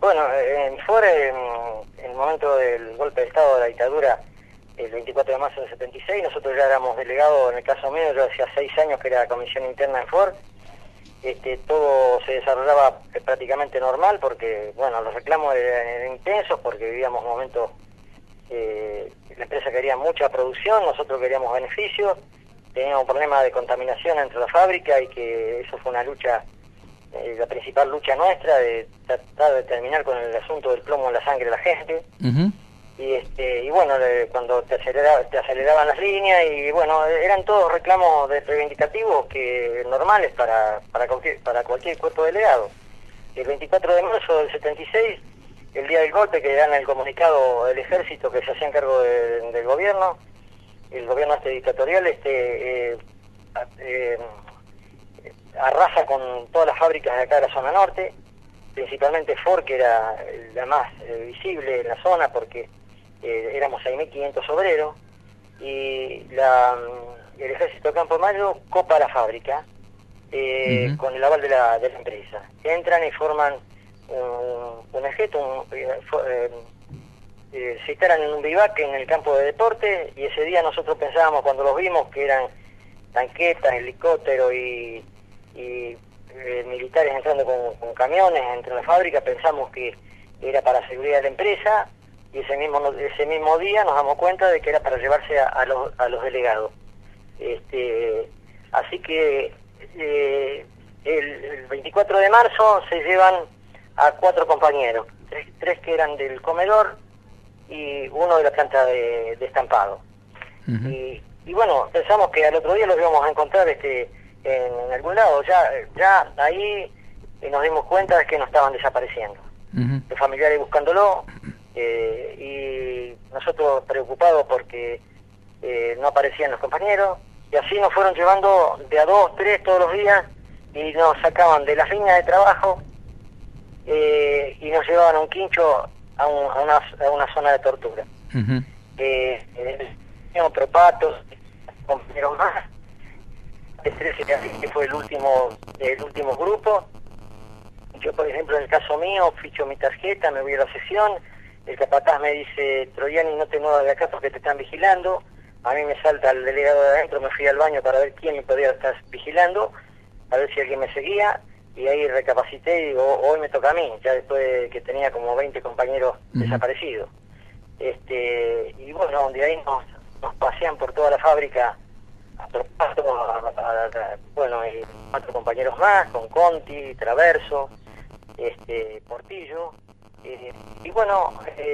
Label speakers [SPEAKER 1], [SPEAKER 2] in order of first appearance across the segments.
[SPEAKER 1] Bueno, en Ford, en el momento del golpe de Estado de la dictadura, el 24 de marzo del 76, nosotros ya éramos delegados, en el caso mío, yo hacía 6 años que era comisión interna en Ford. Todo se desarrollaba prácticamente normal porque, bueno, los reclamos eran intensos porque vivíamos momentos, la empresa quería mucha producción, nosotros queríamos beneficios, teníamos un problema de contaminación entre la fábrica y que eso fue una lucha, la principal lucha nuestra, de tratar de terminar con el asunto del plomo en la sangre de la gente. Y bueno, cuando te aceleraban las líneas, y bueno, eran todos reclamos reivindicativos que normales para cualquier cuerpo delegado. El 24 de marzo del 76, el día del golpe, que dan el comunicado del ejército que se hacía cargo del gobierno, el gobierno dictatorial, arrasa con todas las fábricas de acá de la zona norte, principalmente Ford, que era la más visible en la zona porque éramos 6.500 obreros, y el ejército de Campo Mayo copa la fábrica con el aval de la empresa. Entran y forman un ejército, se instalan en un vivac en el campo de deporte, y ese día nosotros pensábamos, cuando los vimos, que eran tanquetas, helicópteros y militares entrando con camiones entre la fábrica, pensamos que era para seguridad de la empresa, y ese mismo día nos damos cuenta de que era para llevarse a los delegados. Así que el 24 de marzo se llevan a 4 compañeros, tres que eran del comedor y uno de la planta de estampado. Y bueno, pensamos que al otro día los íbamos a encontrar en algún lado. Ya ahí nos dimos cuenta de que nos estaban desapareciendo. Los familiares buscándolo, y nosotros preocupados porque no aparecían los compañeros, y así nos fueron llevando de a 2, 3 todos los días, y nos sacaban de las líneas de trabajo y nos llevaban a un quincho, a una zona de tortura. Propatos, compañeros más, que fue el último grupo. Yo, por ejemplo, en el caso mío, ficho mi tarjeta, me voy a la sesión, el capataz me dice: Troiani, no te muevas de acá porque te están vigilando. A mí me salta el delegado de adentro, me fui al baño para ver quién me podía estar vigilando, a ver si alguien me seguía, y ahí recapacité y digo, hoy me toca a mí, ya después de que tenía como 20 compañeros desaparecidos. Y bueno, de ahí nos pasean por toda la fábrica, bueno, y 4 compañeros más, con Conti, Traverso, Portillo, y bueno,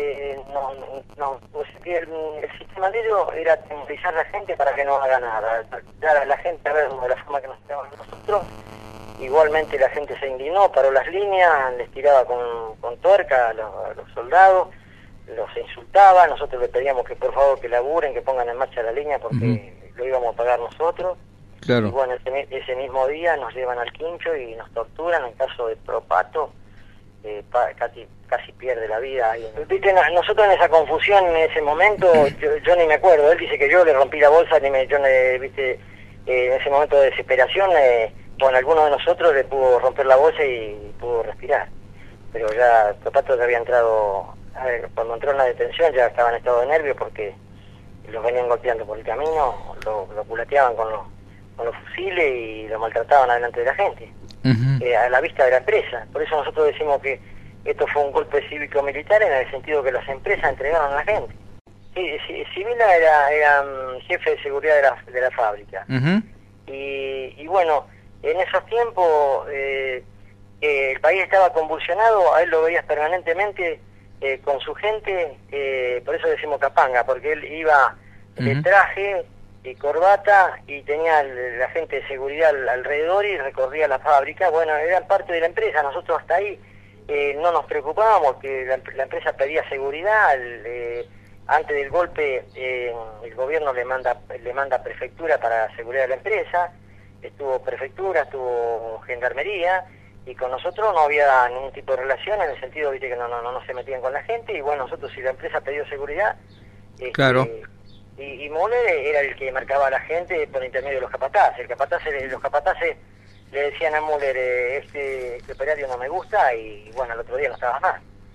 [SPEAKER 1] pues el sistema de ellos era temporizar a la gente para que no haga nada, dar a la gente a ver de la forma que nos estaban nosotros. Igualmente la gente se indignó, paró las líneas, les tiraba con tuerca a los soldados, los insultaba. Nosotros les pedíamos que por favor que laburen, que pongan en marcha la línea porque lo íbamos a pagar nosotros.
[SPEAKER 2] Claro.
[SPEAKER 1] Y bueno, ese mismo día nos llevan al quincho y nos torturan. En caso de Propato, casi pierde la vida. ¿Viste? Nosotros en esa confusión, en ese momento, yo ni me acuerdo. Él dice que yo le rompí la bolsa, ¿viste? En ese momento de desesperación, bueno, alguno de nosotros le pudo romper la bolsa y pudo respirar. Pero ya Propato ya había entrado, cuando entró en la detención ya estaba en estado de nervio porque los venían golpeando por el camino, lo culateaban con los fusiles y lo maltrataban delante de la gente, a la vista de la empresa. Por eso nosotros decimos que esto fue un golpe cívico-militar, en el sentido que las empresas entregaron a la gente. Sibila era jefe de seguridad de la fábrica. Y bueno, en esos tiempos el país estaba convulsionado, a él lo veías permanentemente con su gente, por eso decimos capanga, porque él iba de traje y corbata y tenía la gente de seguridad alrededor y recorría la fábrica. Bueno, eran parte de la empresa. Nosotros hasta ahí no nos preocupábamos, que la empresa pedía seguridad. Antes del golpe el gobierno le manda prefectura para la seguridad de la empresa. Estuvo prefectura, estuvo gendarmería, y con nosotros no había ningún tipo de relación, en el sentido, viste, que no se metían con la gente. Y bueno, nosotros, si la empresa pidió seguridad,
[SPEAKER 2] claro.
[SPEAKER 1] Y Müller era el que marcaba a la gente por intermedio de los capataces. Los capataces le decían a Müller, este operario no me gusta, y bueno, el otro día no estaba más.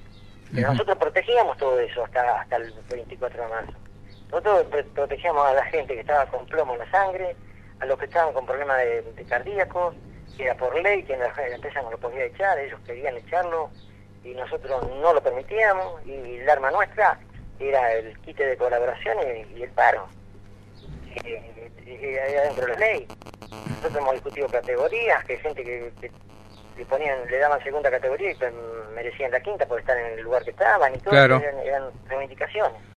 [SPEAKER 1] Pero nosotros protegíamos todo eso hasta el 24 de marzo. Nosotros protegíamos a la gente que estaba con plomo en la sangre, a los que estaban con problemas de cardíacos, que era por ley, que la empresa no lo podía echar, ellos querían echarlo y nosotros no lo permitíamos, y el arma nuestra era el quite de colaboración y el paro. Era dentro de la ley. Nosotros hemos discutido categorías, que hay gente que le daban segunda categoría y merecían la quinta por estar en el lugar que estaban, y todo. Claro. Eran reivindicaciones.